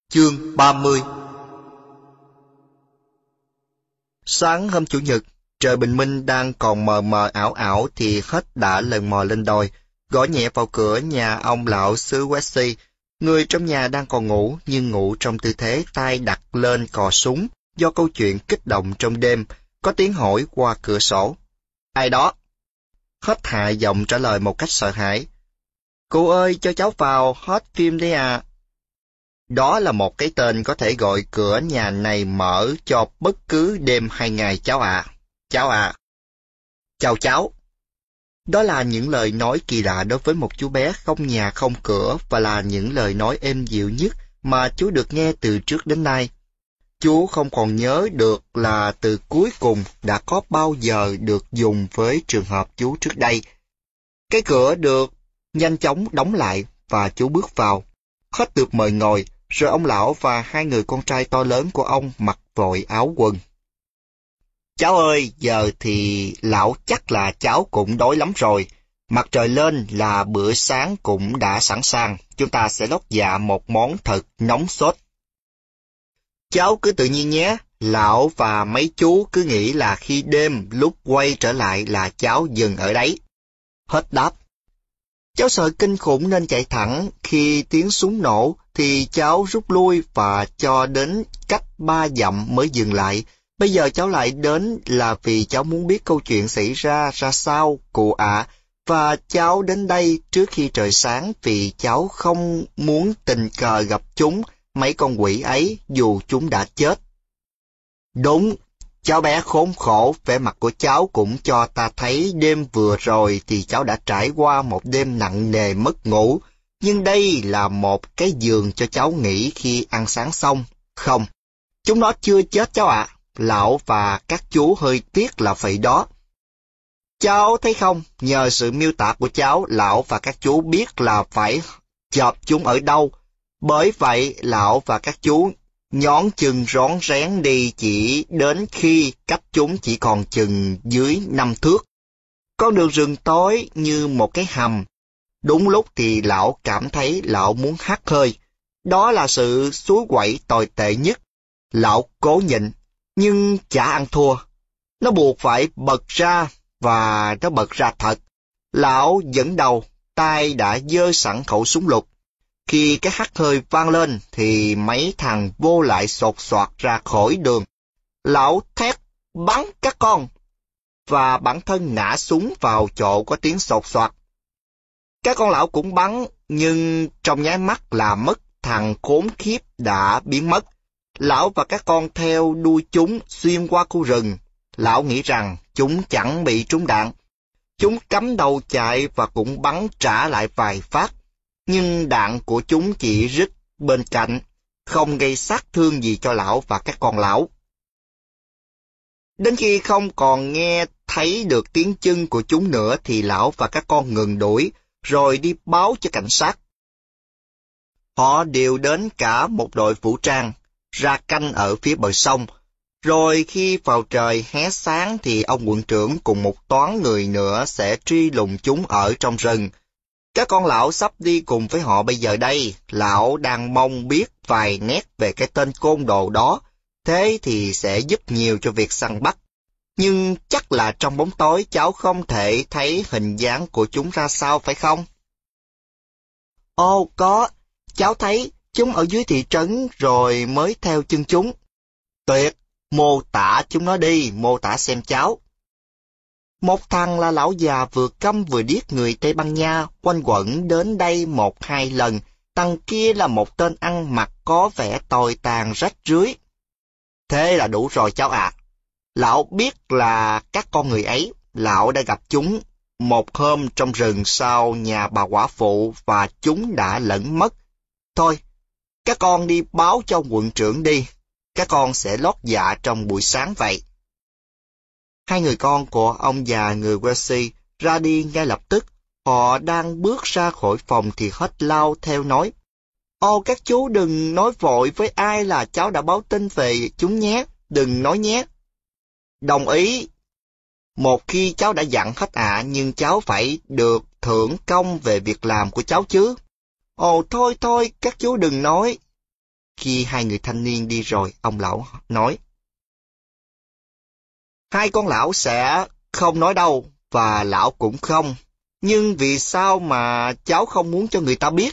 Chương 30. Sáng hôm Chủ nhật, trời bình minh đang còn mờ mờ ảo ảo thì Hết đã lần mò lên đồi, gõ nhẹ vào cửa nhà ông lão xứ Wesley. Người trong nhà đang còn ngủ, nhưng ngủ trong tư thế tay đặt lên cò súng, do câu chuyện kích động trong đêm, có tiếng hỏi qua cửa sổ. Ai đó? Hết hạ giọng trả lời một cách sợ hãi. Cô ơi, cho cháu vào, Hết phim đấy à. Đó là một cái tên có thể gọi cửa nhà này mở cho bất cứ đêm hay ngày cháu ạ. Cháu ạ. Chào cháu. Đó là những lời nói kỳ lạ đối với một chú bé không nhà không cửa và là những lời nói êm dịu nhất mà chú được nghe từ trước đến nay. Chú không còn nhớ được là từ cuối cùng đã có bao giờ được dùng với trường hợp chú trước đây. Cái cửa được nhanh chóng đóng lại và chú bước vào. Hết được mời ngồi, rồi ông lão và hai người con trai to lớn của ông mặc vội áo quần. Cháu ơi, giờ thì lão chắc là cháu cũng đói lắm rồi. Mặt trời lên là bữa sáng cũng đã sẵn sàng. Chúng ta sẽ lót dạ một món thật nóng sốt. Cháu cứ tự nhiên nhé. Lão và mấy chú cứ nghĩ là khi đêm lúc quay trở lại là cháu dừng ở đấy. Hết đáp. Cháu sợ kinh khủng nên chạy thẳng. Khi tiếng súng nổ thì cháu rút lui và cho đến cách 3 dặm mới dừng lại. Bây giờ cháu lại đến là vì cháu muốn biết câu chuyện xảy ra sao, cụ ạ. Và cháu đến đây trước khi trời sáng vì cháu không muốn tình cờ gặp chúng, mấy con quỷ ấy, dù chúng đã chết. Đúng, cháu bé khốn khổ, vẻ mặt của cháu cũng cho ta thấy đêm vừa rồi thì cháu đã trải qua một đêm nặng nề mất ngủ. Nhưng đây là một cái giường cho cháu nghỉ khi ăn sáng xong. Không, chúng nó chưa chết cháu ạ. Lão và các chú hơi tiếc là vậy đó. Cháu thấy không, nhờ sự miêu tả của cháu, lão và các chú biết là phải chộp chúng ở đâu. Bởi vậy, lão và các chú nhón chân rón rén đi chỉ đến khi cách chúng chỉ còn chừng dưới 5 thước. Con đường rừng tối như một cái hầm. Đúng lúc thì lão cảm thấy lão muốn hắt hơi. Đó là sự suối quậy tồi tệ nhất. Lão cố nhịn, nhưng chả ăn thua. Nó buộc phải bật ra, và nó bật ra thật. Lão dẫn đầu, tay đã giơ sẵn khẩu súng lục. Khi cái hắt hơi vang lên, thì mấy thằng vô lại sột soạt ra khỏi đường. Lão thét, bắn các con, và bản thân ngã súng vào chỗ có tiếng sột soạt. Các con lão cũng bắn, nhưng trong nháy mắt là mất, thằng khốn khiếp đã biến mất. Lão và các con theo đuôi chúng xuyên qua khu rừng. Lão nghĩ rằng chúng chẳng bị trúng đạn. Chúng cắm đầu chạy và cũng bắn trả lại vài phát. Nhưng đạn của chúng chỉ rít bên cạnh, không gây sát thương gì cho lão và các con lão. Đến khi không còn nghe thấy được tiếng chân của chúng nữa thì lão và các con ngừng đuổi, rồi đi báo cho cảnh sát. Họ điều đến cả một đội vũ trang, ra canh ở phía bờ sông. Rồi khi vào trời hé sáng thì ông quận trưởng cùng một toán người nữa sẽ truy lùng chúng ở trong rừng. Các con lão sắp đi cùng với họ bây giờ đây. Lão đang mong biết vài nét về cái tên côn đồ đó, thế thì sẽ giúp nhiều cho việc săn bắt. Nhưng chắc là trong bóng tối cháu không thể thấy hình dáng của chúng ra sao phải không? Ồ có, cháu thấy chúng ở dưới thị trấn rồi mới theo chân chúng. Tuyệt, mô tả chúng nó đi, mô tả xem cháu. Một thằng là lão già vừa câm vừa điếc người Tây Ban Nha, quanh quẩn đến đây 1-2 lần. Thằng kia là một tên ăn mặc có vẻ tồi tàn rách rưới. Thế là đủ rồi cháu ạ. Lão biết là các con người ấy, lão đã gặp chúng một hôm trong rừng sau nhà bà quả phụ và chúng đã lẫn mất. Thôi, các con đi báo cho quận trưởng đi. Các con sẽ lót dạ trong buổi sáng vậy. Hai người con của ông già người Wesley ra đi ngay lập tức. Họ đang bước ra khỏi phòng thì Hết lao theo nói. Ồ, các chú đừng nói vội với ai là cháu đã báo tin về chúng nhé. Đừng nói nhé. Đồng ý. Một khi cháu đã dặn Hết ạ, nhưng cháu phải được thưởng công về việc làm của cháu chứ. Ồ, thôi, các chú đừng nói. khi hai người thanh niên đi rồi, ông lão nói. Hai con lão sẽ không nói đâu, và lão cũng không. Nhưng vì sao mà cháu không muốn cho người ta biết?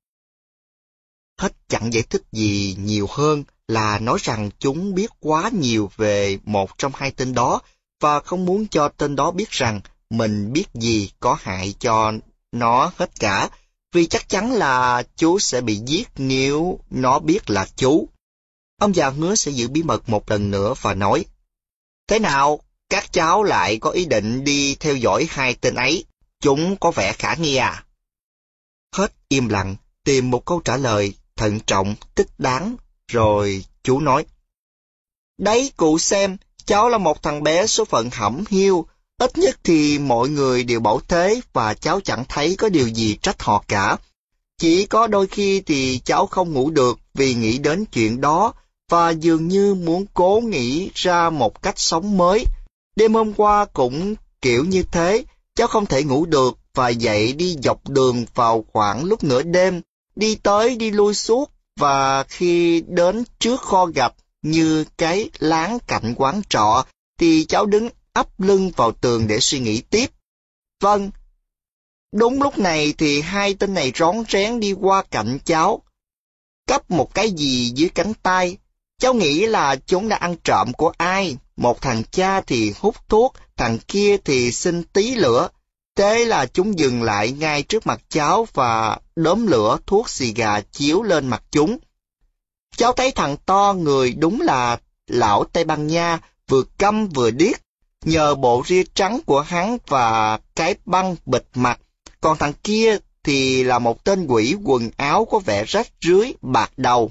Hết chẳng giải thích gì nhiều hơn là nói rằng chúng biết quá nhiều về một trong hai tên đó và không muốn cho tên đó biết rằng mình biết gì có hại cho nó hết cả, vì chắc chắn là chú sẽ bị giết nếu nó biết là chú. Ông già hứa sẽ giữ bí mật một lần nữa và nói, thế nào, các cháu lại có ý định đi theo dõi hai tên ấy, chúng có vẻ khả nghi à? Hết im lặng, tìm một câu trả lời thận trọng, thích đáng, rồi chú nói. Đấy cụ xem, cháu là một thằng bé số phận hẩm hiu, ít nhất thì mọi người đều bảo thế và cháu chẳng thấy có điều gì trách họ cả. Chỉ có đôi khi thì cháu không ngủ được vì nghĩ đến chuyện đó và dường như muốn cố nghĩ ra một cách sống mới. Đêm hôm qua cũng kiểu như thế, cháu không thể ngủ được và dậy đi dọc đường vào khoảng lúc nửa đêm, đi tới đi lui suốt, và khi đến trước kho gạch như cái láng cạnh quán trọ thì cháu đứng ấp lưng vào tường để suy nghĩ tiếp. Vâng, đúng lúc này thì hai tên này rón rén đi qua cạnh cháu, cắp một cái gì dưới cánh tay. Cháu nghĩ là chúng đã ăn trộm của ai. Một thằng cha thì hút thuốc, thằng kia thì xin tí lửa. Thế là chúng dừng lại ngay trước mặt cháu và đốm lửa thuốc xì gà chiếu lên mặt chúng. Cháu thấy thằng to người đúng là lão Tây Ban Nha, vừa câm vừa điếc, nhờ bộ ria trắng của hắn và cái băng bịt mặt. Còn thằng kia thì là một tên quỷ quần áo có vẻ rách rưới, bạc đầu.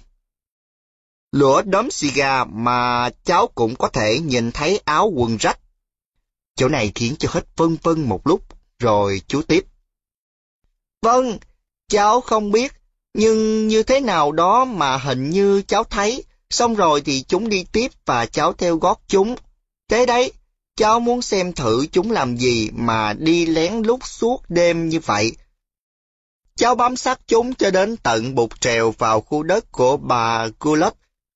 Lửa đốm xì gà mà cháu cũng có thể nhìn thấy áo quần rách. Chỗ này khiến cho hết phân vân một lúc, rồi chú tiếp. Vâng, cháu không biết, nhưng như thế nào đó mà hình như cháu thấy, xong rồi thì chúng đi tiếp và cháu theo gót chúng. Thế đấy, cháu muốn xem thử chúng làm gì mà đi lén lút suốt đêm như vậy. Cháu bám sát chúng cho đến tận bục trèo vào khu đất của bà Gulat.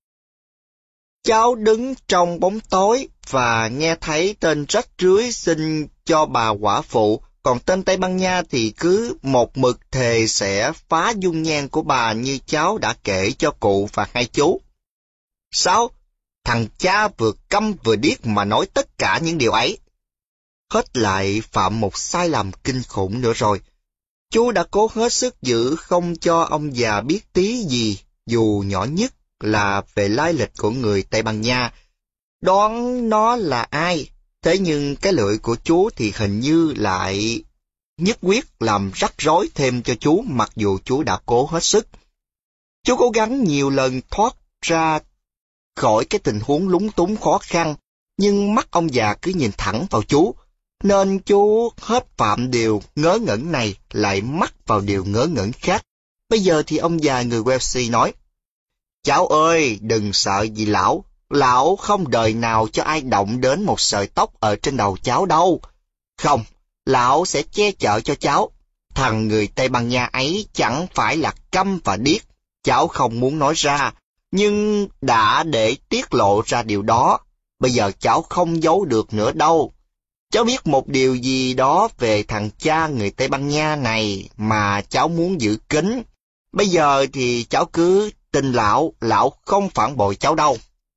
Cháu đứng trong bóng tối và nghe thấy tên rách rưới xin cho bà quả phụ, còn tên Tây Ban Nha thì cứ một mực thề sẽ phá dung nhan của bà như cháu đã kể cho cụ và hai chú. Sao? Thằng cha vừa câm vừa điếc mà nói tất cả những điều ấy. Hết lại phạm một sai lầm kinh khủng nữa rồi. Chú đã cố hết sức giữ không cho ông già biết tí gì, dù nhỏ nhất, là về lai lịch của người Tây Ban Nha. Đoán nó là ai, thế nhưng cái lưỡi của chú thì hình như lại nhất quyết làm rắc rối thêm cho chú, mặc dù chú đã cố hết sức. Chú cố gắng nhiều lần thoát ra khỏi cái tình huống lúng túng khó khăn, nhưng mắt ông già cứ nhìn thẳng vào chú, nên chú hết phạm điều ngớ ngẩn này lại mắc vào điều ngớ ngẩn khác. Bây giờ thì ông già người Welsh nói, cháu ơi, đừng sợ gì lão, lão không đời nào cho ai động đến một sợi tóc ở trên đầu cháu đâu. Không, lão sẽ che chở cho cháu. Thằng người Tây Ban Nha ấy chẳng phải là câm và điếc, cháu không muốn nói ra, nhưng đã để tiết lộ ra điều đó. Bây giờ cháu không giấu được nữa đâu. Cháu biết một điều gì đó về thằng cha người Tây Ban Nha này mà cháu muốn giữ kín. Bây giờ thì cháu cứ tin lão, lão không phản bội cháu đâu.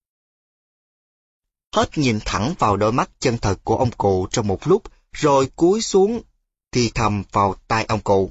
Hết nhìn thẳng vào đôi mắt chân thật của ông cụ trong một lúc, rồi cúi xuống thì thầm vào tai ông cụ.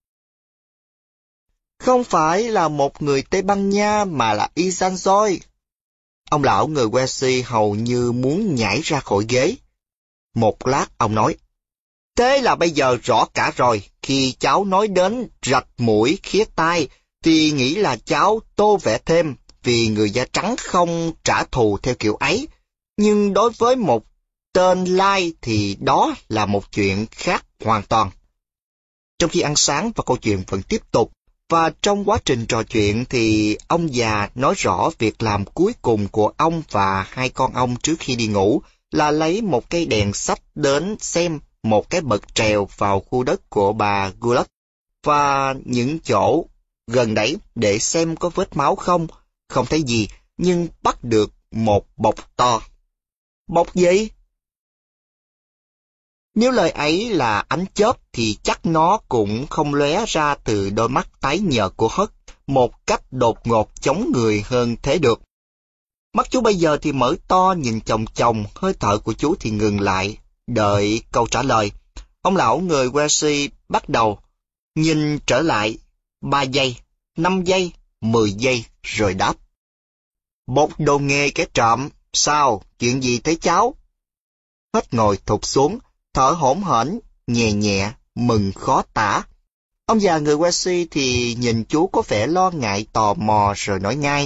Không phải là một người Tây Ban Nha mà là Izanzoy. Ông lão người Welsh hầu như muốn nhảy ra khỏi ghế. Một lát ông nói, thế là bây giờ rõ cả rồi, khi cháu nói đến rạch mũi khía tai, thì nghĩ là cháu tô vẽ thêm, vì người da trắng không trả thù theo kiểu ấy. Nhưng đối với một tên lai thì đó là một chuyện khác hoàn toàn. Trong khi ăn sáng và câu chuyện vẫn tiếp tục, và trong quá trình trò chuyện thì ông già nói rõ việc làm cuối cùng của ông và hai con ông trước khi đi ngủ là lấy một cây đèn sách đến xem một cái bậc trèo vào khu đất của bà Gulat và những chỗ gần đấy để xem có vết máu không. không thấy gì, nhưng bắt được một bọc to. Bọc gì? Nếu lời ấy là ánh chớp thì chắc nó cũng không lóe ra từ đôi mắt tái nhợt của Hất một cách đột ngột chống người hơn thế được. Mắt chú bây giờ thì mở to nhìn chòng chòng, hơi thở của chú thì ngừng lại, đợi câu trả lời. Ông lão người Welsh bắt đầu nhìn trở lại 3 giây, 5 giây, 10 giây rồi đáp. Một đồ nghề kẻ trộm, sao, chuyện gì thế cháu? Hất ngồi thụt xuống, thở hổn hển, nhẹ nhẹ, mừng khó tả. Ông già người Welsh thì nhìn chú có vẻ lo ngại tò mò rồi nói ngay.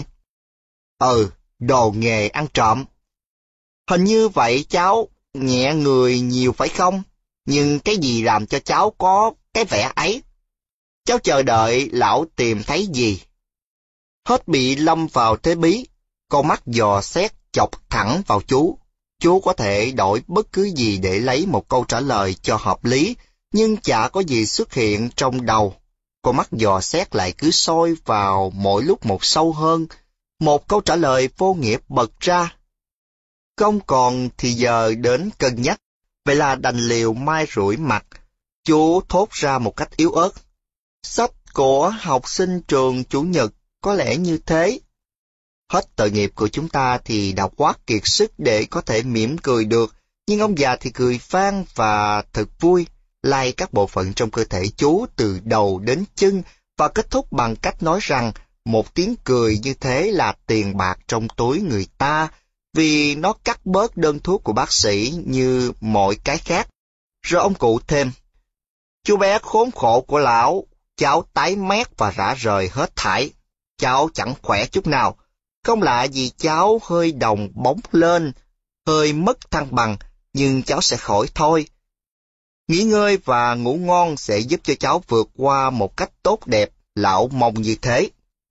Đồ nghề ăn trộm. Hình như vậy cháu, nhẹ người nhiều phải không? Nhưng cái gì làm cho cháu có cái vẻ ấy? Cháu chờ đợi lão tìm thấy gì? Hết bị lâm vào thế bí, con mắt dò xét chọc thẳng vào chú. Chú có thể đổi bất cứ gì để lấy một câu trả lời cho hợp lý, nhưng chả có gì xuất hiện trong đầu. Con mắt dò xét lại cứ soi vào mỗi lúc một sâu hơn. Một câu trả lời vô nghĩa bật ra. Không còn thì giờ đến cân nhắc, vậy là đành liều mai rủi mặt. Chú thốt ra một cách yếu ớt. Sách của học sinh trường Chủ nhật có lẽ như thế. Hết tội nghiệp của chúng ta thì đã quá kiệt sức để có thể mỉm cười được, nhưng ông già thì cười vang và thật vui, lay các bộ phận trong cơ thể chú từ đầu đến chân và kết thúc bằng cách nói rằng một tiếng cười như thế là tiền bạc trong túi người ta, vì nó cắt bớt đơn thuốc của bác sĩ như mọi cái khác. Rồi ông cụ thêm, chú bé khốn khổ của lão, cháu tái mét và rã rời hết thảy. Cháu chẳng khỏe chút nào. Không lạ gì cháu hơi đồng bóng lên, hơi mất thăng bằng, nhưng cháu sẽ khỏi thôi. Nghỉ ngơi và ngủ ngon sẽ giúp cho cháu vượt qua một cách tốt đẹp, lão mong như thế.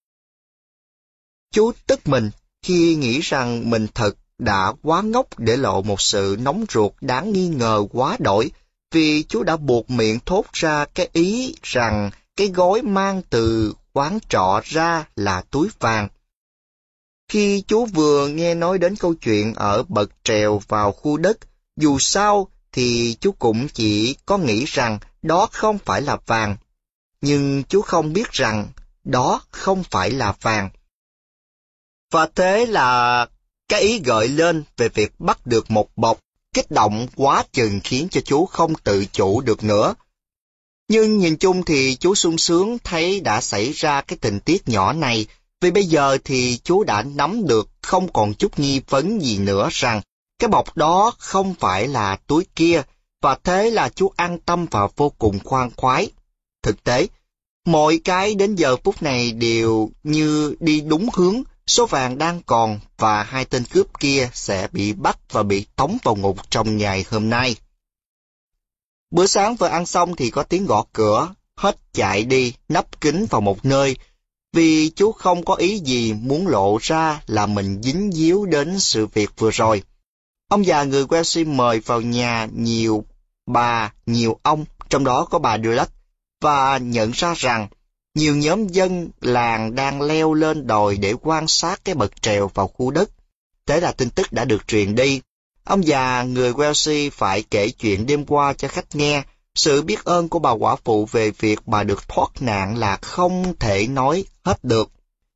Chú tức mình khi nghĩ rằng mình thật đã quá ngốc để lộ một sự nóng ruột đáng nghi ngờ quá đổi, vì chú đã buộc miệng thốt ra cái ý rằng cái gói mang từ quán trọ ra là túi vàng. Khi chú vừa nghe nói đến câu chuyện ở bậc trèo vào khu đất, dù sao thì chú cũng chỉ có nghĩ rằng đó không phải là vàng. Nhưng chú không biết rằng đó không phải là vàng. Và thế là cái ý gợi lên về việc bắt được một bọc kích động quá chừng khiến cho chú không tự chủ được nữa. Nhưng nhìn chung thì chú sung sướng thấy đã xảy ra cái tình tiết nhỏ này, vì bây giờ thì chú đã nắm được không còn chút nghi vấn gì nữa rằng cái bọc đó không phải là túi kia, và thế là chú an tâm và vô cùng khoan khoái. Thực tế, mọi cái đến giờ phút này đều như đi đúng hướng, số vàng đang còn và hai tên cướp kia sẽ bị bắt và bị tống vào ngục trong ngày hôm nay. Bữa sáng vừa ăn xong thì có tiếng gõ cửa, hết chạy đi, nấp kín vào một nơi, vì chú không có ý gì muốn lộ ra là mình dính díu đến sự việc vừa rồi. Ông già người Welsh mời vào nhà nhiều bà, nhiều ông, trong đó có bà Dulac, và nhận ra rằng nhiều nhóm dân làng đang leo lên đồi để quan sát cái bậc trèo vào khu đất. Thế là tin tức đã được truyền đi. Ông già người Welsh phải kể chuyện đêm qua cho khách nghe. Sự biết ơn của bà quả phụ về việc bà được thoát nạn là không thể nói hết được.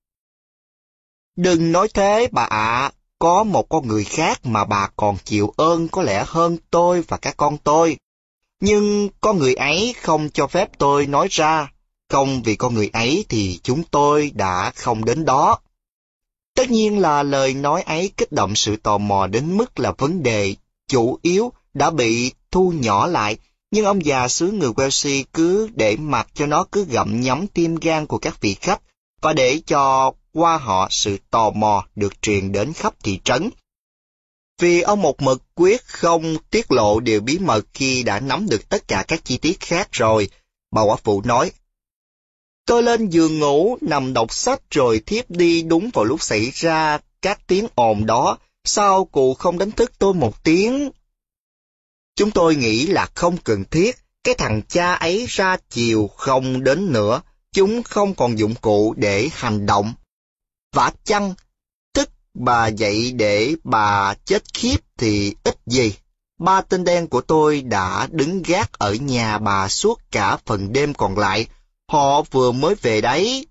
Đừng nói thế bà ạ, có một con người khác mà bà còn chịu ơn có lẽ hơn tôi và các con tôi. Nhưng con người ấy không cho phép tôi nói ra, không vì con người ấy thì chúng tôi đã không đến đó. Tất nhiên là lời nói ấy kích động sự tò mò đến mức là vấn đề chủ yếu đã bị thu nhỏ lại, nhưng ông già xứ người Welsh cứ để mặc cho nó cứ gặm nhấm tim gan của các vị khách, và để cho qua họ sự tò mò được truyền đến khắp thị trấn. Vì ông một mực quyết không tiết lộ điều bí mật khi đã nắm được tất cả các chi tiết khác rồi, bà quả phụ nói, tôi lên giường ngủ, nằm đọc sách rồi thiếp đi đúng vào lúc xảy ra các tiếng ồn đó, sao cụ không đánh thức tôi một tiếng? Chúng tôi nghĩ là không cần thiết, cái thằng cha ấy ra chiều không đến nữa, chúng không còn dụng cụ để hành động. Vả chăng, tức bà dậy để bà chết khiếp thì ít gì. Ba tên đen của tôi đã đứng gác ở nhà bà suốt cả phần đêm còn lại. Họ vừa mới về đấy.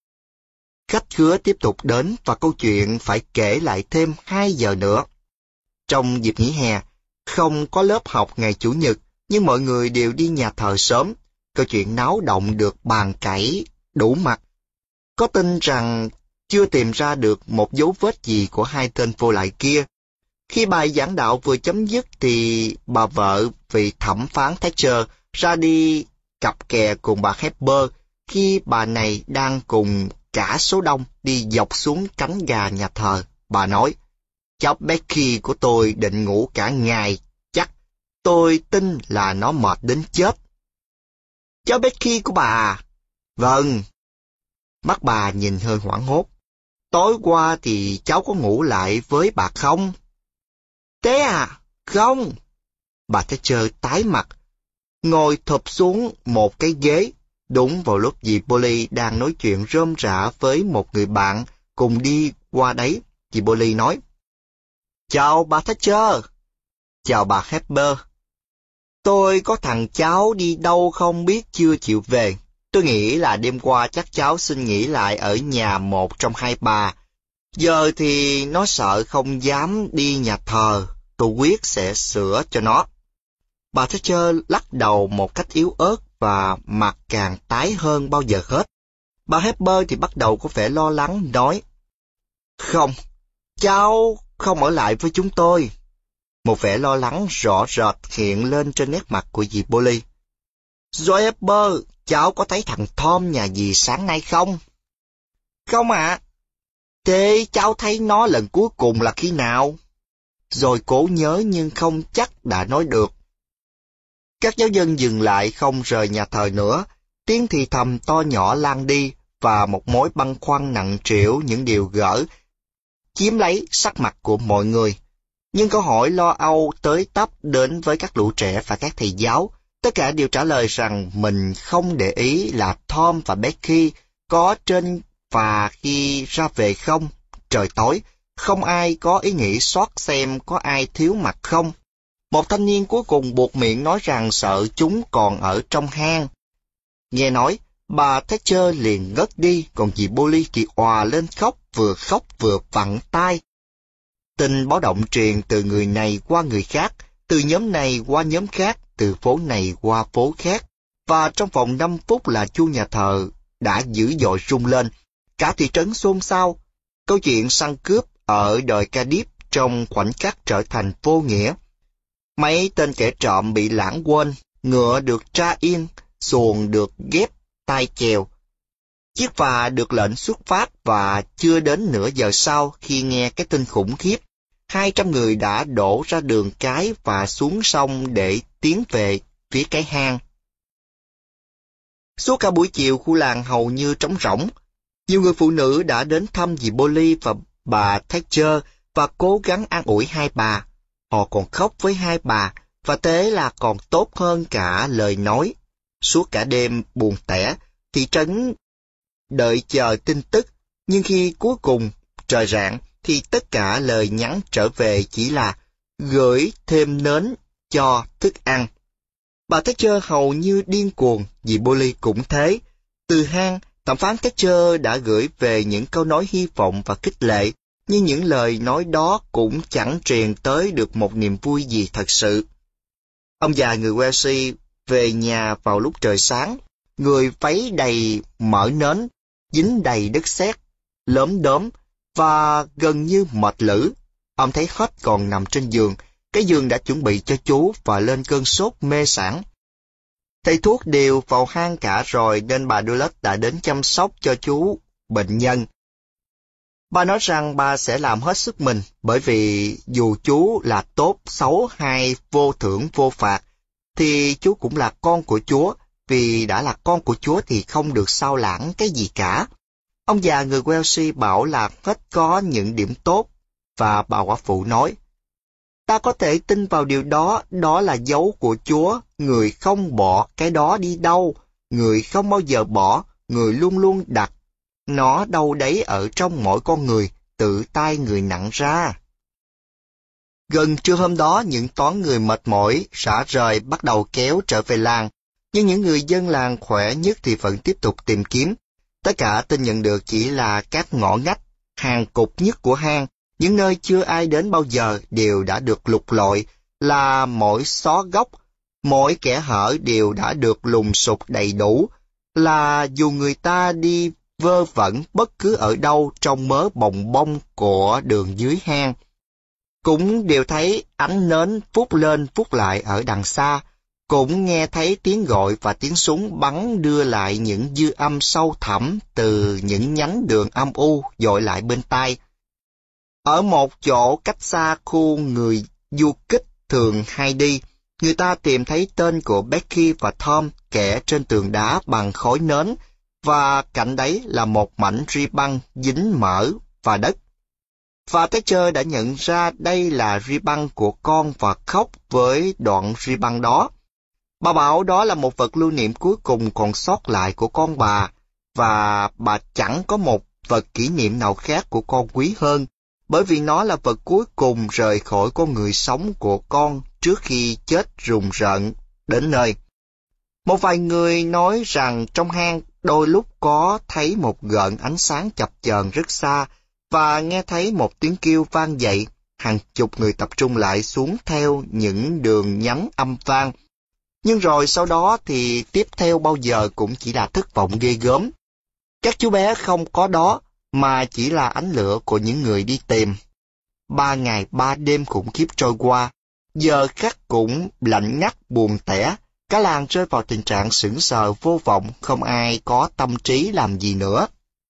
Khách khứa tiếp tục đến và câu chuyện phải kể lại thêm 2 giờ nữa. Trong dịp nghỉ hè, không có lớp học ngày Chủ nhật, nhưng mọi người đều đi nhà thờ sớm. Câu chuyện náo động được bàn cãi đủ mặt. Có tin rằng chưa tìm ra được một dấu vết gì của hai tên vô lại kia. Khi bài giảng đạo vừa chấm dứt thì bà vợ vị thẩm phán Thatcher ra đi cặp kè cùng bà Hepburn khi bà này đang cùng cả số đông đi dọc xuống cánh gà nhà thờ. Bà nói, cháu Becky của tôi định ngủ cả ngày, chắc tôi tin là nó mệt đến chết. Cháu Becky của bà? Vâng. Mắt bà nhìn hơi hoảng hốt. Tối qua thì cháu có ngủ lại với bà không? Thế à? Không. Bà Thatcher tái mặt, ngồi thụp xuống một cái ghế, đúng vào lúc dì Polly đang nói chuyện rôm rả với một người bạn cùng đi qua đấy. Dì Polly nói, chào bà Thatcher. Chào bà Hepburn. Tôi có thằng cháu đi đâu không biết chưa chịu về. Tôi nghĩ là đêm qua chắc cháu xin nghỉ lại ở nhà một trong hai bà. Giờ thì nó sợ không dám đi nhà thờ. Tôi quyết sẽ sửa cho nó. Bà Thatcher lắc đầu một cách yếu ớt và mặt càng tái hơn bao giờ hết. Bà Hepburn thì bắt đầu có vẻ lo lắng nói, không, cháu không ở lại với chúng tôi. Một vẻ lo lắng rõ rệt hiện lên trên nét mặt của dì Polly. Joy Hepburn, cháu có thấy thằng Tom nhà dì sáng nay không? Không ạ. Thế cháu thấy nó lần cuối cùng là khi nào? Rồi cố nhớ nhưng không chắc đã nói được. Các giáo dân dừng lại không rời nhà thờ nữa, tiếng thì thầm to nhỏ lan đi và một mối băn khoăn nặng trĩu những điều gỡ chiếm lấy sắc mặt của mọi người. Nhưng câu hỏi lo âu tới tấp đến với các lũ trẻ và các thầy giáo. Tất cả đều trả lời rằng mình không để ý là Tom và Becky có trên phà khi ra về không. Trời tối, không ai có ý nghĩ soát xem có ai thiếu mặt không. Một thanh niên cuối cùng buột miệng nói rằng sợ chúng còn ở trong hang. Nghe nói, bà Thatcher liền ngất đi, còn dì Polly thì òa lên khóc vừa vặn tai. Tin báo động truyền từ người này qua người khác, từ nhóm này qua nhóm khác, từ phố này qua phố khác, và trong vòng 5 phút là chuông nhà thờ đã dữ dội rung lên. Cả thị trấn xôn xao. Câu chuyện săn cướp ở đồi Cardiff trong khoảnh khắc trở thành vô nghĩa. Mấy tên kẻ trộm bị lãng quên, ngựa được tra yên, xuồng được ghép tai chèo. Chiếc phà được lệnh xuất phát và chưa đến nửa giờ sau khi nghe cái tin khủng khiếp, 200 người đã đổ ra đường cái và xuống sông để tiến về phía cái hang. Suốt cả buổi chiều khu làng hầu như trống rỗng. Nhiều người phụ nữ đã đến thăm dì Polly và bà Thatcher và cố gắng an ủi hai bà. Họ còn khóc với hai bà, và thế là còn tốt hơn cả lời nói. Suốt cả đêm buồn tẻ, thị trấn đợi chờ tin tức, nhưng khi cuối cùng trời rạng thì tất cả lời nhắn trở về chỉ là gửi thêm nến cho thức ăn. Bà Thatcher hầu như điên cuồng, dì Polly cũng thế. Từ hang, thẩm phán Thatcher đã gửi về những câu nói hy vọng và khích lệ, nhưng những lời nói đó cũng chẳng truyền tới được một niềm vui gì thật sự. Ông già người Wales về nhà vào lúc trời sáng, người váy đầy mỡ nến, dính đầy đất sét, lốm đốm và gần như mệt lử. Ông thấy hết còn nằm trên giường, cái giường đã chuẩn bị cho chú và lên cơn sốt mê sảng. Thầy thuốc đều vào hang cả rồi nên bà Dulles đã đến chăm sóc cho chú bệnh nhân. Bà nói rằng bà sẽ làm hết sức mình, bởi vì dù chú là tốt, xấu hay vô thưởng vô phạt, thì chú cũng là con của Chúa, vì đã là con của Chúa thì không được sao lãng cái gì cả. Ông già người Wales bảo là hết có những điểm tốt, và bà quả phụ nói, ta có thể tin vào điều đó, đó là dấu của Chúa, người không bỏ cái đó đi đâu, người không bao giờ bỏ, người luôn luôn đặt nó đâu đấy ở trong mỗi con người, tự tay người nặn ra. Gần trưa hôm đó, những toán người mệt mỏi, rã rời bắt đầu kéo trở về làng, nhưng những người dân làng khỏe nhất thì vẫn tiếp tục tìm kiếm. Tất cả tin nhận được chỉ là các ngõ ngách, hàng cụt nhất của hang, những nơi chưa ai đến bao giờ đều đã được lục lọi, là mỗi xó góc, mỗi kẽ hở đều đã được lùng sục đầy đủ, là dù người ta đi vơ vẩn bất cứ ở đâu trong mớ bồng bông của đường dưới hang, cũng đều thấy ánh nến phút lên phút lại ở đằng xa, cũng nghe thấy tiếng gọi và tiếng súng bắn đưa lại những dư âm sâu thẳm từ những nhánh đường âm u dội lại bên tai. Ở một chỗ cách xa khu người du kích thường hay đi, người ta tìm thấy tên của Becky và Tom kẻ trên tường đá bằng khối nến, và cạnh đấy là một mảnh ri băng dính mỡ và đất. Và Thatcher đã nhận ra đây là ri băng của con và khóc với đoạn ri băng đó. Bà bảo đó là một vật lưu niệm cuối cùng còn sót lại của con bà, và bà chẳng có một vật kỷ niệm nào khác của con quý hơn, bởi vì nó là vật cuối cùng rời khỏi con người sống của con trước khi chết rùng rợn đến nơi. Một vài người nói rằng trong hang đôi lúc có thấy một gợn ánh sáng chập chờn rất xa, và nghe thấy một tiếng kêu vang dậy. Hàng chục người tập trung lại xuống theo những đường nhánh âm vang. Nhưng rồi sau đó thì tiếp theo bao giờ cũng chỉ là thất vọng ghê gớm. Các chú bé không có đó, mà chỉ là ánh lửa của những người đi tìm. 3 ngày 3 đêm khủng khiếp trôi qua, giờ khắc cũng lạnh ngắt buồn tẻ, cả làng rơi vào tình trạng sững sờ vô vọng, không ai có tâm trí làm gì nữa.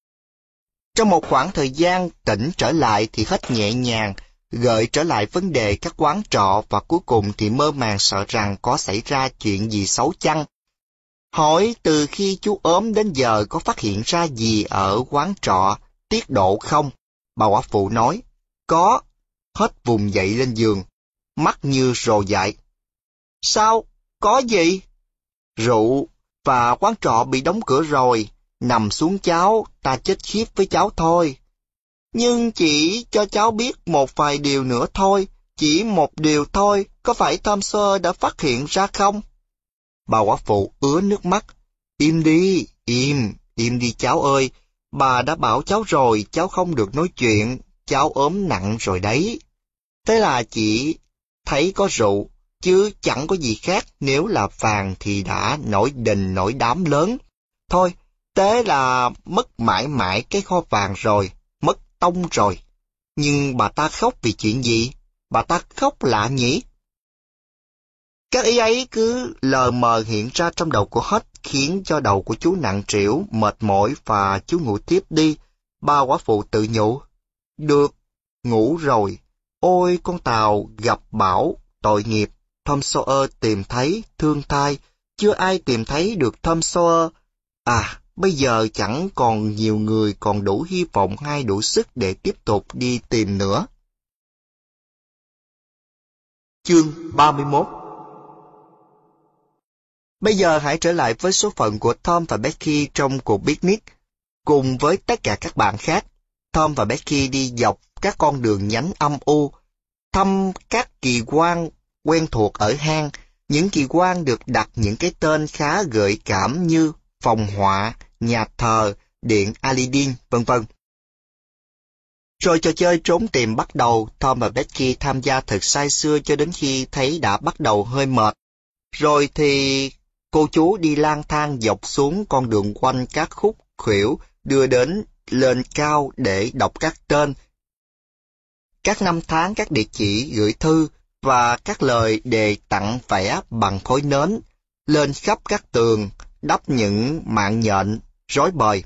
Trong một khoảng thời gian tỉnh trở lại thì hết nhẹ nhàng, gợi trở lại vấn đề các quán trọ, và cuối cùng thì mơ màng sợ rằng có xảy ra chuyện gì xấu chăng. Hỏi từ khi chú ốm đến giờ có phát hiện ra gì ở quán trọ tiết độ không? Bà quả phụ nói, có, hết vùng dậy lên giường, mắt như rồ dại. Sao? Có gì? Rượu, và quán trọ bị đóng cửa rồi, nằm xuống cháu, ta chết khiếp với cháu thôi. Nhưng chỉ cho cháu biết một vài điều nữa thôi, chỉ một điều thôi, có phải Tom Sawyer đã phát hiện ra không? Bà quả phụ ứa nước mắt. Im đi, im đi cháu ơi, bà đã bảo cháu rồi, cháu không được nói chuyện, cháu ốm nặng rồi đấy. Thế là chỉ thấy có rượu, chứ chẳng có gì khác, nếu là vàng thì đã nổi đình nổi đám lớn. Thôi, thế là mất mãi mãi cái kho vàng rồi, mất tông rồi. Nhưng bà ta khóc vì chuyện gì? Bà ta khóc lạ nhỉ? Các ý ấy cứ lờ mờ hiện ra trong đầu của Hết, khiến cho đầu của chú nặng trĩu, mệt mỏi và chú ngủ tiếp đi. Bà quả phụ tự nhủ. Được, ngủ rồi. Ôi con tàu gặp bão, tội nghiệp. Tom Sawyer tìm thấy, thương thai. Chưa ai tìm thấy được Tom Sawyer. À, bây giờ chẳng còn nhiều người còn đủ hy vọng hay đủ sức để tiếp tục đi tìm nữa. Chương 31. Bây giờ hãy trở lại với số phận của Tom và Becky trong cuộc picnic. Cùng với tất cả các bạn khác, Tom và Becky đi dọc các con đường nhánh âm u, thăm các kỳ quan quen thuộc ở hang. Những kỳ quan được đặt những cái tên khá gợi cảm như phòng họa, nhà thờ, điện Aladdin, vân vân. Rồi trò chơi trốn tìm bắt đầu. Tom và Becky tham gia thật say sưa cho đến khi thấy đã bắt đầu hơi mệt. Rồi thì cô chú đi lang thang dọc xuống con đường quanh các khúc khuỷu đưa đến lên cao để đọc các tên, các năm tháng, các địa chỉ gửi thư và các lời đề tặng vẽ bằng khối nến lên khắp các tường, đắp những mạng nhện rối bời.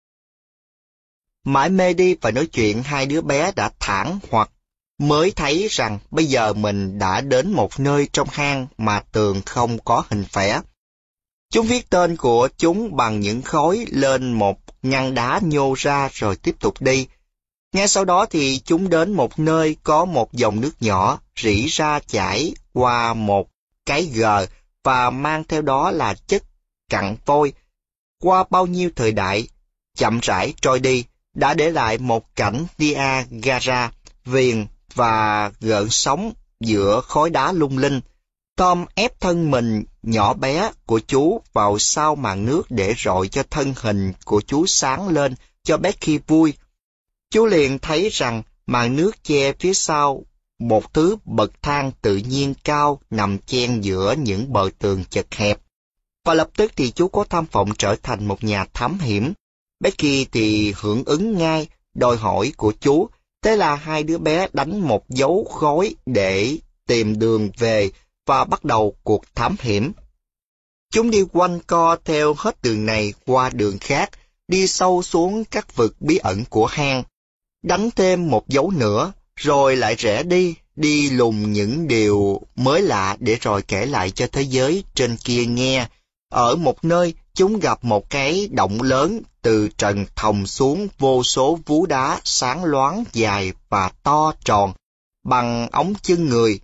Mãi mê đi và nói chuyện, hai đứa bé đã thảng hoặc mới thấy rằng bây giờ mình đã đến một nơi trong hang mà tường không có hình vẽ. Chúng viết tên của chúng bằng những khối lên một ngăn đá nhô ra rồi tiếp tục đi. Ngay sau đó thì chúng đến một nơi có một dòng nước nhỏ rỉ ra chảy qua một cái gờ và mang theo đó là chất cặn vôi. Qua bao nhiêu thời đại, chậm rãi trôi đi, đã để lại một cảnh Niagara, viền và gợn sóng giữa khối đá lung linh. Tom ép thân mình nhỏ bé của chú vào sau màn nước để rọi cho thân hình của chú sáng lên, cho Becky vui. Chú liền thấy rằng màn nước che phía sau một thứ bậc thang tự nhiên cao nằm chen giữa những bờ tường chật hẹp. Và lập tức thì chú có tham vọng trở thành một nhà thám hiểm. Becky thì hưởng ứng ngay đòi hỏi của chú. Thế là hai đứa bé đánh một dấu khối để tìm đường về và bắt đầu cuộc thám hiểm. Chúng đi quanh co theo hết đường này qua đường khác, đi sâu xuống các vực bí ẩn của hang. Đánh thêm một dấu nữa, rồi lại rẽ đi lùng những điều mới lạ để rồi kể lại cho thế giới trên kia nghe. Ở một nơi, chúng gặp một cái động lớn, từ trần thòng xuống vô số vú đá sáng loáng dài và to tròn, bằng ống chân người.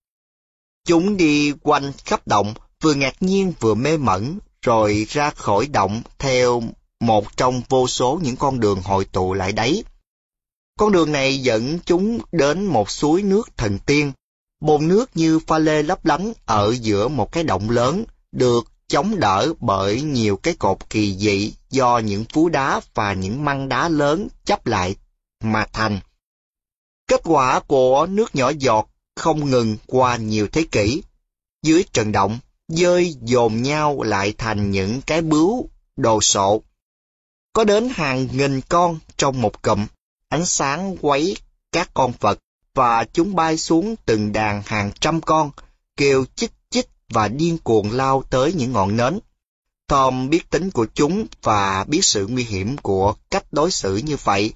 Chúng đi quanh khắp động, vừa ngạc nhiên vừa mê mẩn, rồi ra khỏi động theo một trong vô số những con đường hội tụ lại đấy. Con đường này dẫn chúng đến một suối nước thần tiên. Bồn nước như pha lê lấp lánh ở giữa một cái động lớn, được chống đỡ bởi nhiều cái cột kỳ dị do những vú đá và những măng đá lớn chắp lại mà thành. Kết quả của nước nhỏ giọt không ngừng qua nhiều thế kỷ. Dưới trần động, dơi dồn nhau lại thành những cái bướu đồ sộ. Có đến hàng nghìn con trong một cụm, ánh sáng quấy các con vật, và chúng bay xuống từng đàn hàng trăm con, kêu chích chích và điên cuồng lao tới những ngọn nến. Tom biết tính của chúng và biết sự nguy hiểm của cách đối xử như vậy.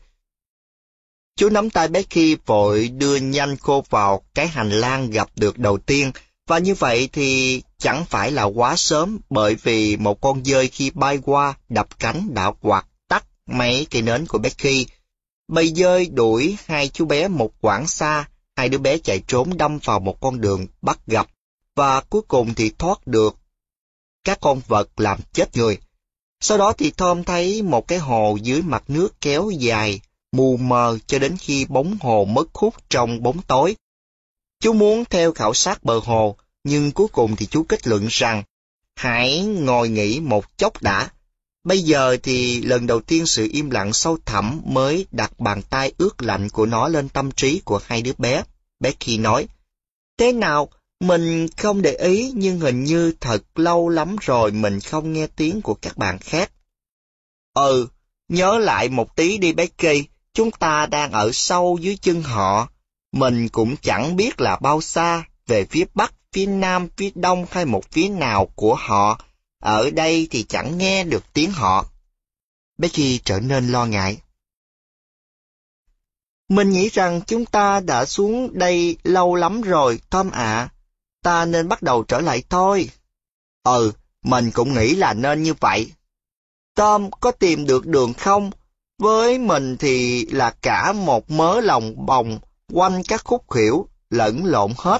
Chú nắm tay Becky vội đưa nhanh cô vào cái hành lang gặp được đầu tiên, và như vậy thì chẳng phải là quá sớm, bởi vì một con dơi khi bay qua đập cánh đã quạt tắt mấy cây nến của Becky. Bầy dơi đuổi hai chú bé một quãng xa, hai đứa bé chạy trốn đâm vào một con đường bắt gặp, và cuối cùng thì thoát được các con vật làm chết người. Sau đó thì Tom thấy một cái hồ dưới mặt nước kéo dài, mù mờ cho đến khi bóng hồ mất hút trong bóng tối. Chú muốn theo khảo sát bờ hồ, nhưng cuối cùng thì chú kết luận rằng hãy ngồi nghỉ một chốc đã. Bây giờ thì lần đầu tiên sự im lặng sâu thẳm mới đặt bàn tay ướt lạnh của nó lên tâm trí của hai đứa bé. Becky nói, thế nào, mình không để ý nhưng hình như thật lâu lắm rồi mình không nghe tiếng của các bạn khác. Nhớ lại một tí đi Becky, chúng ta đang ở sâu dưới chân họ. Mình cũng chẳng biết là bao xa, về phía bắc, phía nam, phía đông hay một phía nào của họ. Ở đây thì chẳng nghe được tiếng họ. Becky trở nên lo ngại. Mình nghĩ rằng chúng ta đã xuống đây lâu lắm rồi, Tom ạ. Ta nên bắt đầu trở lại thôi. Mình cũng nghĩ là nên như vậy. Tom có tìm được đường không? Với mình thì là cả một mớ lòng bòng quanh các khúc khuỷu, lẫn lộn hết.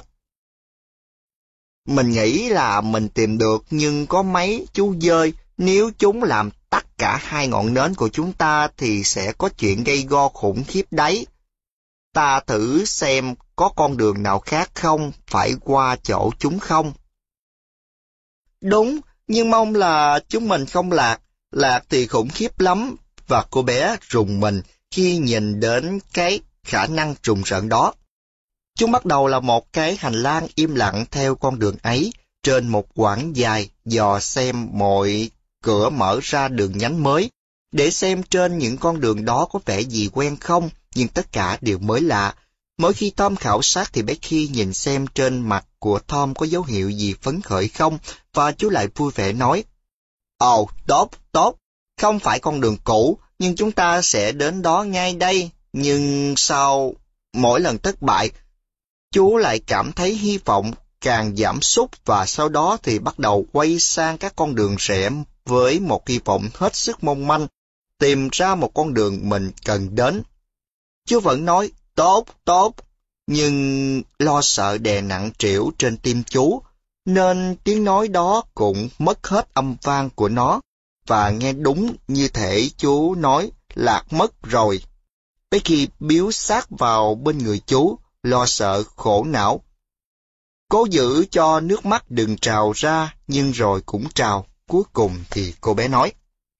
Mình nghĩ là mình tìm được, nhưng có mấy chú dơi, nếu chúng làm tắt cả hai ngọn nến của chúng ta thì sẽ có chuyện gây go khủng khiếp đấy. Ta thử xem có con đường nào khác không, phải qua chỗ chúng không. Đúng, nhưng mong là chúng mình không lạc. Lạc thì khủng khiếp lắm, và cô bé rùng mình khi nhìn đến cái khả năng trùng rợn đó. Chúng bắt đầu là một cái hành lang im lặng theo con đường ấy, trên một quãng dài, dò xem mọi cửa mở ra đường nhánh mới, để xem trên những con đường đó có vẻ gì quen không, nhưng tất cả đều mới lạ. Mỗi khi Tom khảo sát thì Becky nhìn xem trên mặt của Tom có dấu hiệu gì phấn khởi không, và chú lại vui vẻ nói, tốt, không phải con đường cũ, nhưng chúng ta sẽ đến đó ngay đây. Nhưng sau mỗi lần thất bại, chú lại cảm thấy hy vọng càng giảm sút, và sau đó thì bắt đầu quay sang các con đường rẽ với một hy vọng hết sức mong manh, tìm ra một con đường mình cần đến. Chú vẫn nói, tốt, nhưng lo sợ đè nặng trĩu trên tim chú, nên tiếng nói đó cũng mất hết âm vang của nó. và nghe đúng như thể chú nói lạc mất rồi. Becky biếu sát vào bên người chú, lo sợ khổ não. Cố giữ cho nước mắt đừng trào ra, nhưng rồi cũng trào. Cuối cùng thì cô bé nói: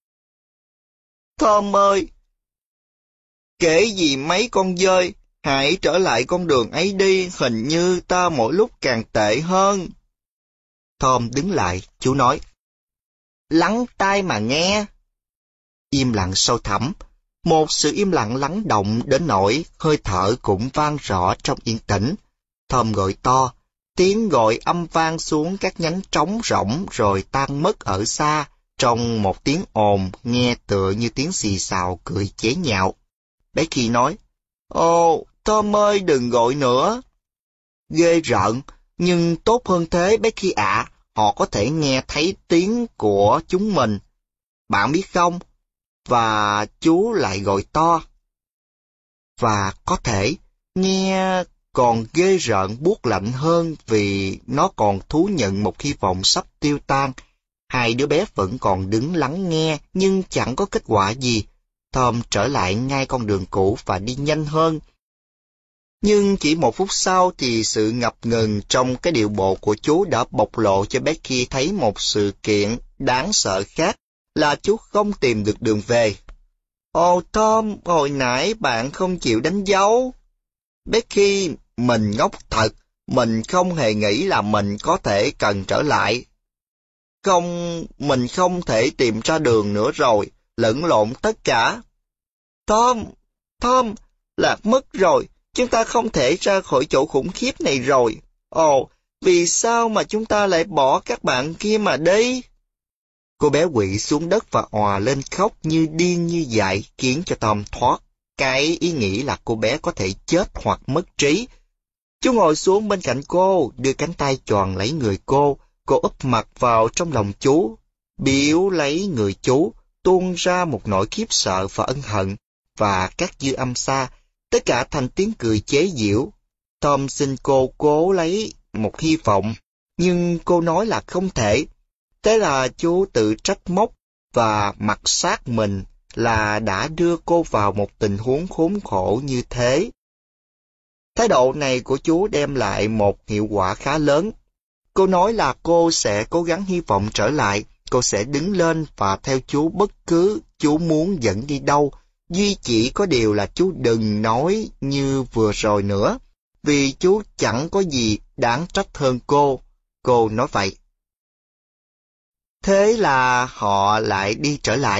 Tom ơi, kể gì mấy con dơi, hãy trở lại con đường ấy đi, hình như ta mỗi lúc càng tệ hơn. Tom đứng lại, chú nói: Lắng tai mà nghe. Im lặng sâu thẳm, một sự im lặng lắng động đến nỗi hơi thở cũng vang rõ trong yên tĩnh. Tom gọi to, tiếng gọi âm vang xuống các nhánh trống rỗng rồi tan mất ở xa, trong một tiếng ồn nghe tựa như tiếng xì xào cười chế nhạo. Becky nói: Ồ, Tom ơi, đừng gọi nữa. Ghê rợn, nhưng tốt hơn thế Becky ạ, họ có thể nghe thấy tiếng của chúng mình. Bạn biết không? Và chú lại gọi to. Và có thể nghe còn ghê rợn buốt lạnh hơn vì nó còn thú nhận một hy vọng sắp tiêu tan. Hai đứa bé vẫn còn đứng lắng nghe nhưng chẳng có kết quả gì. Tom trở lại ngay con đường cũ và đi nhanh hơn. Nhưng chỉ một phút sau thì sự ngập ngừng trong cái điệu bộ của chú đã bộc lộ cho Becky thấy một sự kiện đáng sợ khác là chú không tìm được đường về. Ồ Tom, hồi nãy bạn không chịu đánh dấu. Becky, mình ngốc thật, mình không hề nghĩ là mình có thể cần trở lại. Không, mình không thể tìm ra đường nữa rồi, lẫn lộn tất cả. Tom, lạc mất rồi, chúng ta không thể ra khỏi chỗ khủng khiếp này rồi. Ồ, vì sao mà chúng ta lại bỏ các bạn kia mà đi? Cô bé quỵ xuống đất và òa lên khóc như điên như dại, khiến cho Tom thoát cái ý nghĩ là cô bé có thể chết hoặc mất trí. Chú ngồi xuống bên cạnh cô, đưa cánh tay choàng lấy người cô úp mặt vào trong lòng chú, biếu lấy người chú, tuôn ra một nỗi khiếp sợ và ân hận, và các dư âm xa, tất cả thành tiếng cười chế giễu. Tom xin cô cố lấy một hy vọng, nhưng cô nói là không thể. Thế là chú tự trách móc và mặc xác mình là đã đưa cô vào một tình huống khốn khổ như thế. Thái độ này của chú đem lại một hiệu quả khá lớn. Cô nói là cô sẽ cố gắng hy vọng trở lại, cô sẽ đứng lên và theo chú bất cứ chú muốn dẫn đi đâu. Duy chỉ có điều là chú đừng nói như vừa rồi nữa, vì chú chẳng có gì đáng trách hơn cô. Cô nói vậy. Thế là họ lại đi trở lại.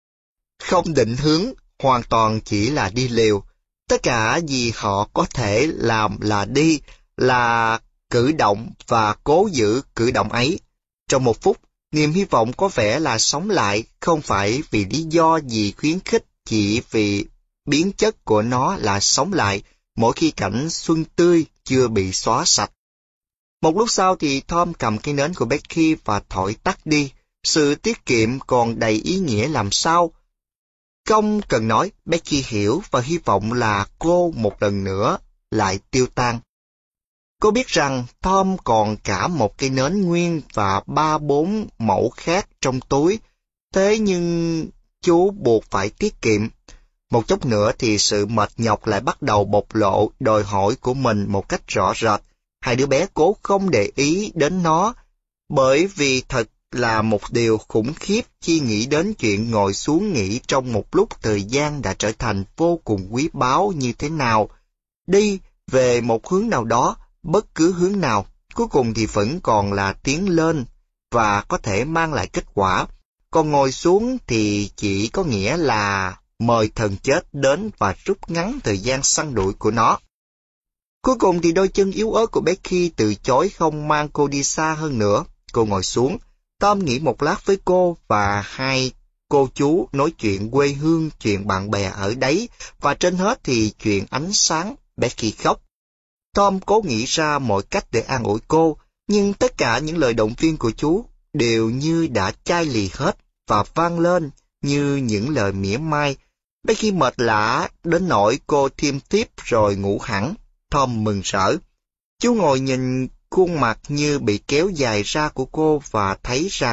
Không định hướng, hoàn toàn chỉ là đi liều. Tất cả gì họ có thể làm là đi, là cử động và cố giữ cử động ấy. Trong một phút, niềm hy vọng có vẻ là sống lại, không phải vì lý do gì khuyến khích, chỉ vì biến chất của nó là sống lại mỗi khi cảnh xuân tươi chưa bị xóa sạch. Một lúc sau thì Tom cầm cây nến của Becky và thổi tắt đi. Sự tiết kiệm còn đầy ý nghĩa làm sao. Không cần nói, Becky hiểu và hy vọng là cô một lần nữa lại tiêu tan. Cô biết rằng Tom còn cả một cây nến nguyên và 3-4 mẫu khác trong túi, thế nhưng chú buộc phải tiết kiệm. Một chốc nữa thì sự mệt nhọc lại bắt đầu bộc lộ đòi hỏi của mình một cách rõ rệt. Hai đứa bé cố không để ý đến nó, bởi vì thật là một điều khủng khiếp khi nghĩ đến chuyện ngồi xuống nghỉ trong một lúc thời gian đã trở thành vô cùng quý báu như thế nào. Đi về một hướng nào đó, bất cứ hướng nào, cuối cùng thì vẫn còn là tiến lên và có thể mang lại kết quả. Còn ngồi xuống thì chỉ có nghĩa là mời thần chết đến và rút ngắn thời gian săn đuổi của nó. Cuối cùng thì đôi chân yếu ớt của Becky từ chối không mang cô đi xa hơn nữa. Cô ngồi xuống, Tom nghỉ một lát với cô và hai cô chú nói chuyện quê hương, chuyện bạn bè ở đấy, và trên hết thì chuyện ánh sáng. Becky khóc. Tom cố nghĩ ra mọi cách để an ủi cô, nhưng tất cả những lời động viên của chú đều như đã chai lì hết và vang lên như những lời mỉa mai. Becky mệt lả đến nỗi cô thiêm thiếp rồi ngủ hẳn. Tom mừng rỡ. Chú ngồi nhìn khuôn mặt như bị kéo dài ra của cô và thấy rằng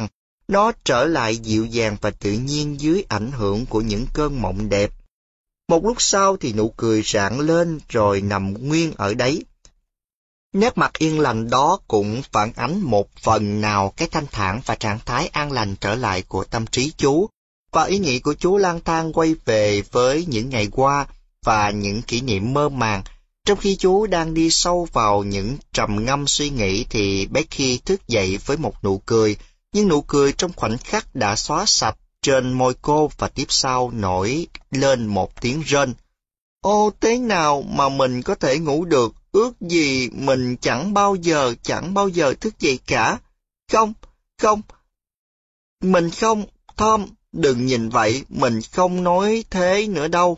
nó trở lại dịu dàng và tự nhiên dưới ảnh hưởng của những cơn mộng đẹp. Một lúc sau thì nụ cười rạng lên rồi nằm nguyên ở đấy. Nét mặt yên lành đó cũng phản ánh một phần nào cái thanh thản và trạng thái an lành trở lại của tâm trí chú, và ý nghĩ của chú lang thang quay về với những ngày qua và những kỷ niệm mơ màng. Trong khi chú đang đi sâu vào những trầm ngâm suy nghĩ thì Becky thức dậy với một nụ cười, nhưng nụ cười trong khoảnh khắc đã xóa sạch trên môi cô và tiếp sau nổi lên một tiếng rên. Ô, thế nào mà mình có thể ngủ được, ước gì mình chẳng bao giờ thức dậy cả. Không, không, mình không, Tom, đừng nhìn vậy, mình không nói thế nữa đâu.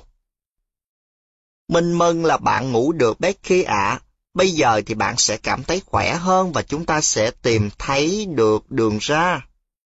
Mình mừng là bạn ngủ được Becky ạ. Bây giờ thì bạn sẽ cảm thấy khỏe hơn và chúng ta sẽ tìm thấy được đường ra.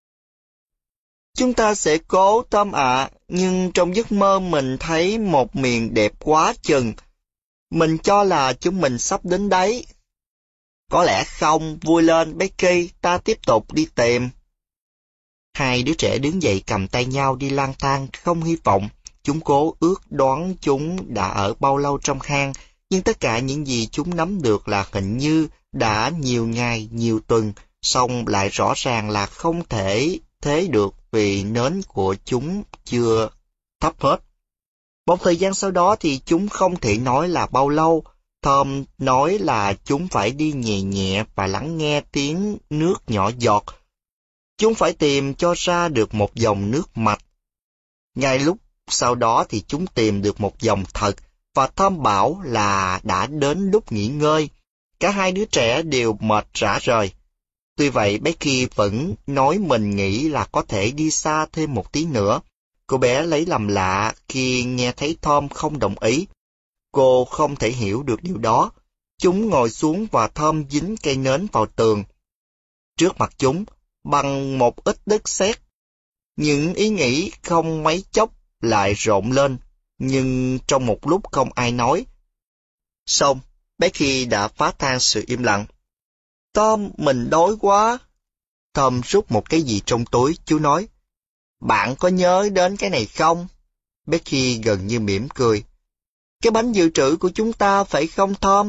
Chúng ta sẽ cố, Tom ạ, nhưng trong giấc mơ mình thấy một miền đẹp quá chừng. Mình cho là chúng mình sắp đến đấy. Có lẽ không, vui lên Becky, ta tiếp tục đi tìm. Hai đứa trẻ đứng dậy cầm tay nhau đi lang thang, không hy vọng. Chúng cố ước đoán chúng đã ở bao lâu trong hang, nhưng tất cả những gì chúng nắm được là hình như đã nhiều ngày, nhiều tuần, song lại rõ ràng là không thể thế được vì nến của chúng chưa thắp hết. Một thời gian sau đó thì chúng không thể nói là bao lâu. Tom nói là chúng phải đi nhẹ nhẹ và lắng nghe tiếng nước nhỏ giọt. Chúng phải tìm cho ra được một dòng nước mạch. Ngay lúc sau đó thì chúng tìm được một dòng thật, và Tom bảo là đã đến lúc nghỉ ngơi. Cả hai đứa trẻ đều mệt rã rời. Tuy vậy Becky vẫn nói mình nghĩ là có thể đi xa thêm một tí nữa. Cô bé lấy làm lạ khi nghe thấy Tom không đồng ý. Cô không thể hiểu được điều đó. Chúng ngồi xuống và Tom dính cây nến vào tường. Trước mặt chúng, bằng một ít đất sét, những ý nghĩ không mấy chốc lại rộn lên, nhưng trong một lúc không ai nói. Xong, Becky đã phá tan sự im lặng. Tom, mình đói quá. Tom rút một cái gì trong túi, chú nói. Bạn có nhớ đến cái này không? Becky gần như mỉm cười. Cái bánh dự trữ của chúng ta phải không Tom?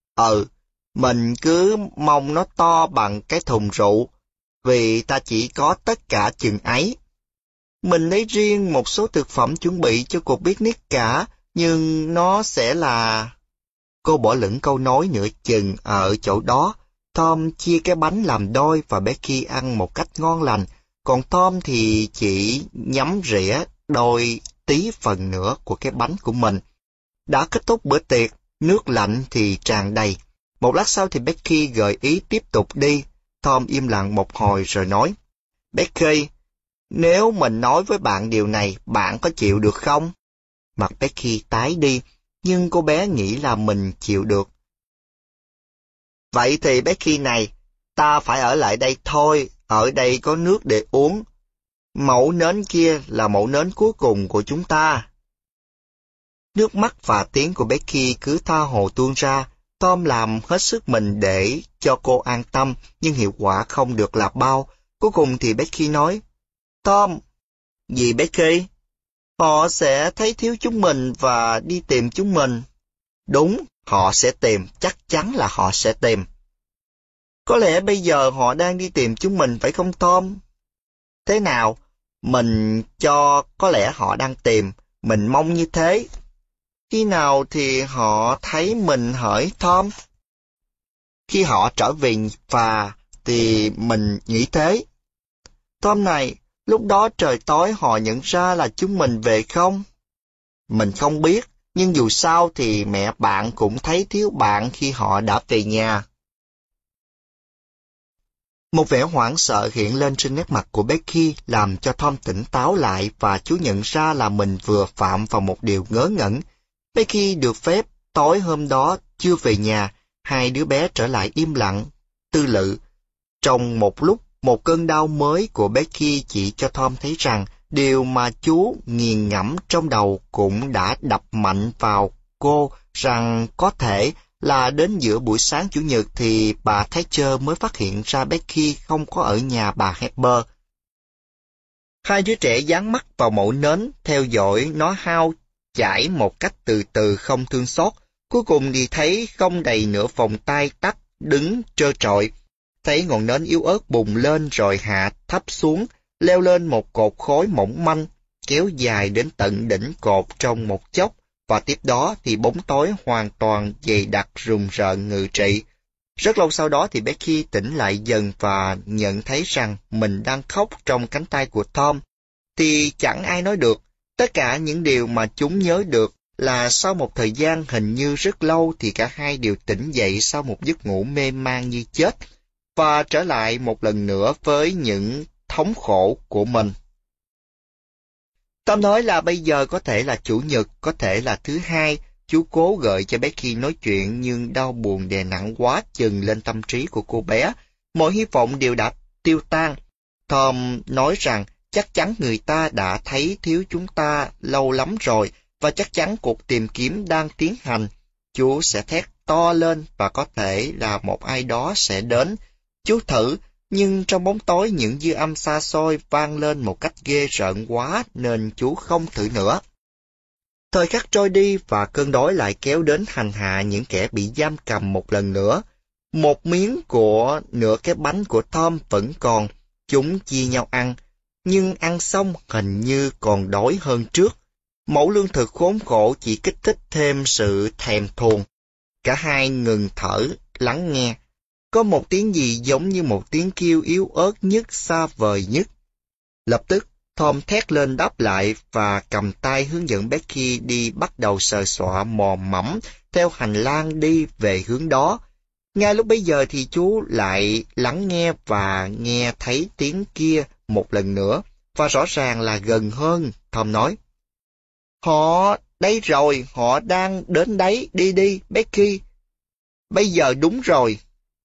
Mình cứ mong nó to bằng cái thùng rượu, vì ta chỉ có tất cả chừng ấy. Mình lấy riêng một số thực phẩm chuẩn bị cho cuộc picnic cả, nhưng nó sẽ là... Cô bỏ lửng câu nói nửa chừng ở chỗ đó. Tom chia cái bánh làm đôi và Becky ăn một cách ngon lành, còn Tom thì chỉ nhắm rỉa đôi tí phần nữa của cái bánh của mình. Đã kết thúc bữa tiệc, nước lạnh thì tràn đầy. Một lát sau thì Becky gợi ý tiếp tục đi. Tom im lặng một hồi rồi nói, Becky, nếu mình nói với bạn điều này, bạn có chịu được không? Mặt Becky tái đi, nhưng cô bé nghĩ là mình chịu được. Vậy thì Becky này, ta phải ở lại đây thôi, ở đây có nước để uống. Mẩu nến kia là mẩu nến cuối cùng của chúng ta. Nước mắt và tiếng của Becky cứ tha hồ tuôn ra. Tom làm hết sức mình để cho cô an tâm, nhưng hiệu quả không được là bao. Cuối cùng thì Becky nói, Tom, gì Becky? Họ sẽ thấy thiếu chúng mình và đi tìm chúng mình. Đúng, họ sẽ tìm, chắc chắn là họ sẽ tìm. Có lẽ bây giờ họ đang đi tìm chúng mình phải không Tom? Thế nào? Mình cho có lẽ họ đang tìm, mình mong như thế. Khi nào thì họ thấy mình hỡi Tom? Khi họ trở về và thì mình nghĩ thế. Tom này, lúc đó trời tối họ nhận ra là chúng mình về không? Mình không biết, nhưng dù sao thì mẹ bạn cũng thấy thiếu bạn khi họ đã về nhà. Một vẻ hoảng sợ hiện lên trên nét mặt của Becky làm cho Tom tỉnh táo lại và chú nhận ra là mình vừa phạm vào một điều ngớ ngẩn. Becky được phép tối hôm đó chưa về nhà, hai đứa bé trở lại im lặng, tư lự. Trong một lúc, một cơn đau mới của Becky chỉ cho Tom thấy rằng điều mà chú nghiền ngẫm trong đầu cũng đã đập mạnh vào cô rằng có thể là đến giữa buổi sáng Chủ nhật thì bà Thatcher mới phát hiện ra Becky không có ở nhà bà Harper. Hai đứa trẻ dán mắt vào mẩu nến, theo dõi nó hao chảy một cách từ từ không thương xót. Cuối cùng thì thấy không đầy nửa vòng tay tắt, đứng trơ trọi. Thấy ngọn nến yếu ớt bùng lên rồi hạ thấp xuống, leo lên một cột khói mỏng manh, kéo dài đến tận đỉnh cột trong một chốc, và tiếp đó thì bóng tối hoàn toàn dày đặc rùng rợn ngự trị. Rất lâu sau đó thì Becky tỉnh lại dần và nhận thấy rằng mình đang khóc trong cánh tay của Tom. Thì chẳng ai nói được, tất cả những điều mà chúng nhớ được là sau một thời gian hình như rất lâu thì cả hai đều tỉnh dậy sau một giấc ngủ mê man như chết, và trở lại một lần nữa với những thống khổ của mình. Tom nói là bây giờ có thể là Chủ nhật, có thể là thứ Hai. Chú cố gợi cho Becky nói chuyện nhưng đau buồn đè nặng quá chừng lên tâm trí của cô bé. Mọi hy vọng đều đã tiêu tan. Tom nói rằng chắc chắn người ta đã thấy thiếu chúng ta lâu lắm rồi và chắc chắn cuộc tìm kiếm đang tiến hành. Chú sẽ thét to lên và có thể là một ai đó sẽ đến. Chú thử, nhưng trong bóng tối những dư âm xa xôi vang lên một cách ghê rợn quá nên chú không thử nữa. Thời khắc trôi đi và cơn đói lại kéo đến hành hạ những kẻ bị giam cầm một lần nữa. Một miếng của nửa cái bánh của Tom vẫn còn, chúng chia nhau ăn, nhưng ăn xong hình như còn đói hơn trước. Mẩu lương thực khốn khổ chỉ kích thích thêm sự thèm thuồng. Cả hai ngừng thở, lắng nghe. Có một tiếng gì giống như một tiếng kêu yếu ớt nhất, xa vời nhất. Lập tức, Tom thét lên đáp lại và cầm tay hướng dẫn Becky đi, bắt đầu sờ soạ mò mẫm theo hành lang đi về hướng đó. Ngay lúc bấy giờ thì chú lại lắng nghe và nghe thấy tiếng kia một lần nữa, và rõ ràng là gần hơn. Tom nói, họ đây rồi, họ đang đến đấy, đi đi, Becky. Bây giờ đúng rồi.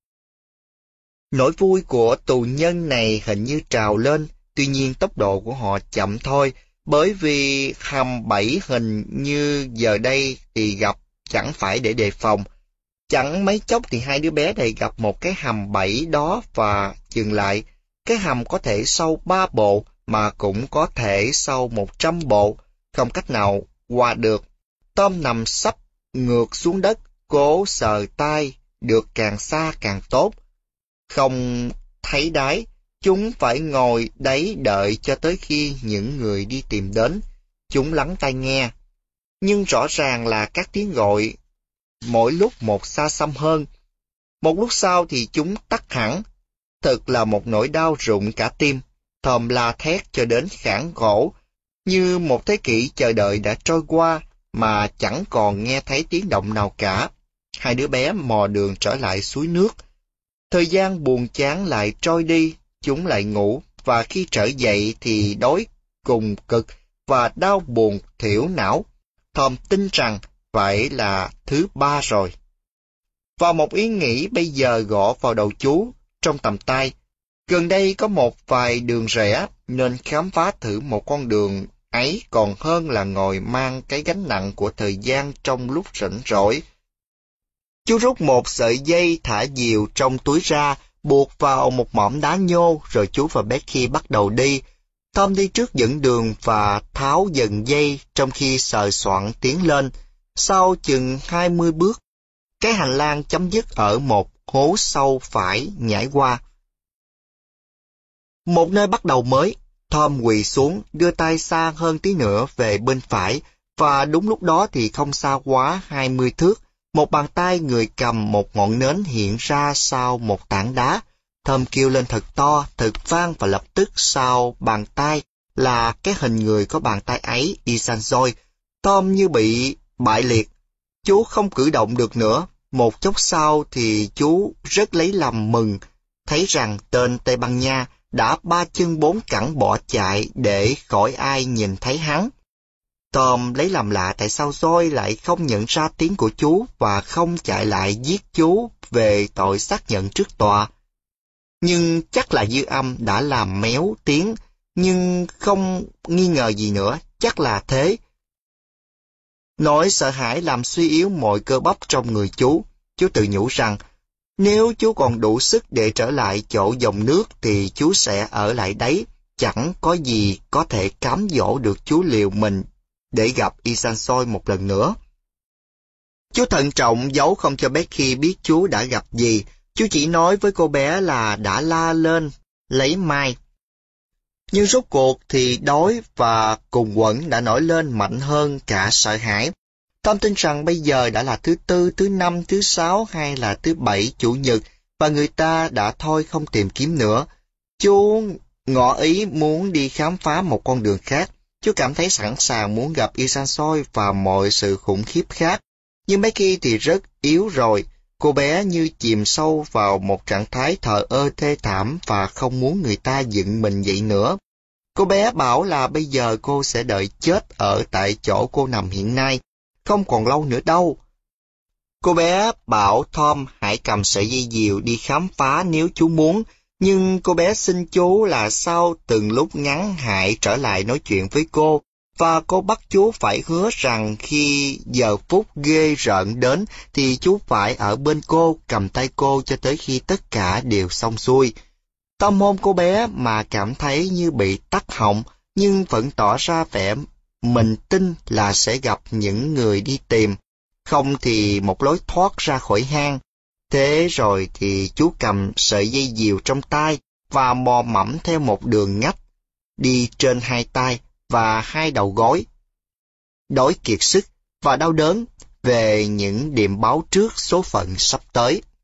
Nỗi vui của tù nhân này hình như trào lên, tuy nhiên tốc độ của họ chậm thôi, bởi vì hầm 7 hình như giờ đây thì gặp chẳng phải để đề phòng. Chẳng mấy chốc thì hai đứa bé này gặp một cái hầm 7 đó và dừng lại. Cái hầm có thể sâu 3 bộ mà cũng có thể sâu 100 bộ, không cách nào qua được. Tom nằm sấp ngược xuống đất, cố sờ tay, được càng xa càng tốt. Không thấy đáy, chúng phải ngồi đấy đợi cho tới khi những người đi tìm đến. Chúng lắng tai nghe. Nhưng rõ ràng là các tiếng gọi mỗi lúc một xa xăm hơn. Một lúc sau thì chúng tắt hẳn. Thật là một nỗi đau rụng cả tim. Tom la thét cho đến khản gỗ, như một thế kỷ chờ đợi đã trôi qua mà chẳng còn nghe thấy tiếng động nào cả. Hai đứa bé mò đường trở lại suối nước. Thời gian buồn chán lại trôi đi, chúng lại ngủ, và khi trở dậy thì đói cùng cực và đau buồn thiểu não. Tom tin rằng phải là thứ 3 rồi. Và một ý nghĩ bây giờ gõ vào đầu chú, trong tầm tay. Gần đây có một vài đường rẽ, nên khám phá thử một con đường ấy còn hơn là ngồi mang cái gánh nặng của thời gian trong lúc rảnh rỗi. Chú rút một sợi dây thả diều trong túi ra, buộc vào một mỏm đá nhô, rồi chú và Becky bắt đầu đi. Tom đi trước dẫn đường và tháo dần dây trong khi sờ soạng tiến lên. Sau chừng 20 bước, cái hành lang chấm dứt ở một hố sâu phải nhảy qua. Một nơi bắt đầu mới. Tom quỳ xuống, đưa tay xa hơn tí nữa về bên phải, và đúng lúc đó thì không xa quá 20 thước. Một bàn tay người cầm một ngọn nến hiện ra sau một tảng đá. Tom kêu lên thật to, thật vang, và lập tức sau bàn tay là cái hình người có bàn tay ấy đi san xôi. Tom như bị bại liệt. Chú không cử động được nữa. Một chốc sau thì chú rất lấy làm mừng, thấy rằng tên Tây Ban Nha đã 3 chân 4 cẳng bỏ chạy để khỏi ai nhìn thấy hắn. Tom lấy làm lạ tại sao Joy lại không nhận ra tiếng của chú và không chạy lại giết chú về tội xác nhận trước tòa. Nhưng chắc là dư âm đã làm méo tiếng, nhưng không nghi ngờ gì nữa, chắc là thế. Nỗi sợ hãi làm suy yếu mọi cơ bắp trong người chú. Chú tự nhủ rằng, nếu chú còn đủ sức để trở lại chỗ dòng nước thì chú sẽ ở lại đấy. chẳng có gì có thể cám dỗ được chú liều mình để gặp Isansoi một lần nữa. Chú thận trọng giấu không cho Becky biết chú đã gặp gì. Chú chỉ nói với cô bé là đã la lên lấy Mai. Nhưng rốt cuộc thì đói và cùng quẫn đã nổi lên mạnh hơn cả sợ hãi. Tom tin rằng bây giờ đã là thứ tư, thứ năm, thứ sáu hay là thứ bảy chủ nhật và người ta đã thôi không tìm kiếm nữa. Chú ngỏ ý muốn đi khám phá một con đường khác. Chú cảm thấy sẵn sàng muốn gặp Isansoi và mọi sự khủng khiếp khác. Nhưng Becky thì rất yếu rồi. Cô bé như chìm sâu vào một trạng thái thờ ơ thê thảm và không muốn người ta dựng mình dậy nữa. Cô bé bảo là bây giờ cô sẽ đợi chết ở tại chỗ cô nằm hiện nay, không còn lâu nữa đâu. Cô bé bảo Tom hãy cầm sợi dây diều đi khám phá nếu chú muốn, nhưng cô bé xin chú là sau từng lúc ngắn hãy trở lại nói chuyện với cô, và cô bắt chú phải hứa rằng khi giờ phút ghê rợn đến thì chú phải ở bên cô, cầm tay cô cho tới khi tất cả đều xong xuôi. Tom hôn cô bé mà cảm thấy như bị tắc họng, nhưng vẫn tỏ ra vẻ mình tin là sẽ gặp những người đi tìm, không thì một lối thoát ra khỏi hang. Thế rồi thì chú cầm sợi dây diều trong tay và mò mẫm theo một đường ngách, đi trên hai tay và hai đầu gối. Đói kiệt sức và đau đớn về những điểm báo trước số phận sắp tới.